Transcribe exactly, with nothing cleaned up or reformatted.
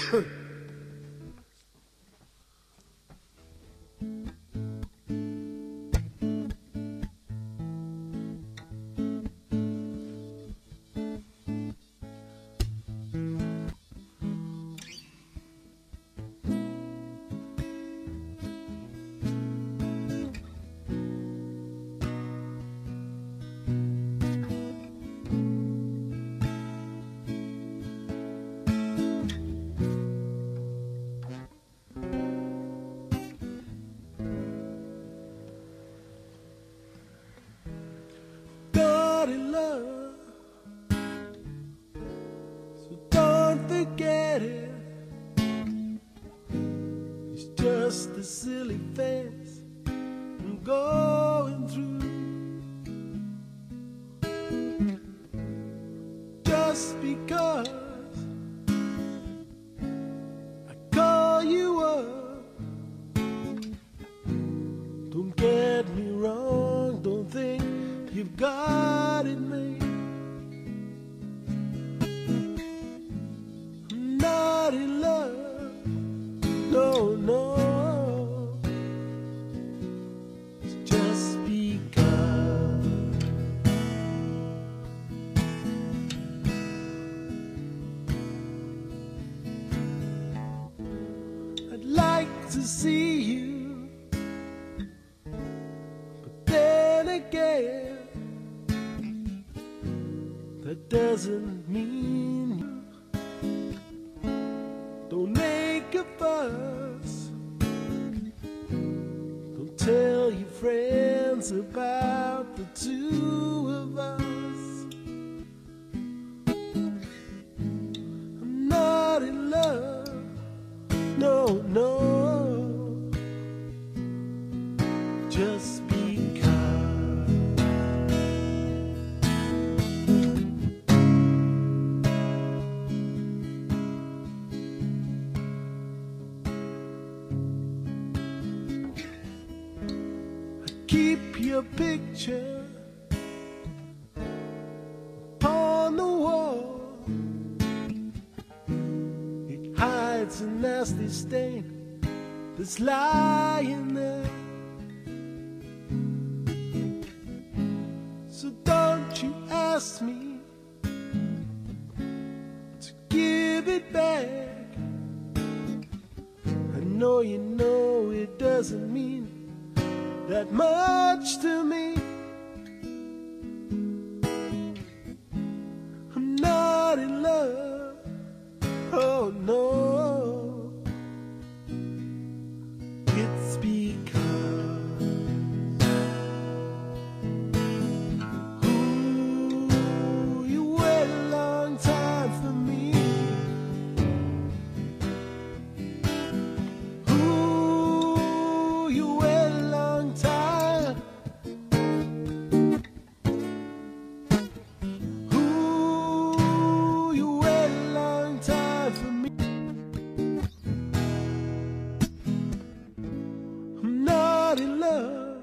Dirty love, so don't forget it. It's just a silly phase I'm going through. Just because I call you up, don't get me wrong, don't think you've got it made. I'm not in love, no, no. It's just because I'd like to see you, but then again, that doesn't mean you. Don't make a fuss, don't tell your friends about the two of us. I'm not in love, no, no. Just keep your picture upon the wall. It hides a nasty stain that's lying there. So don't you ask me to give it back. I know you know it doesn't mean that much to me. I'm not in love, oh no.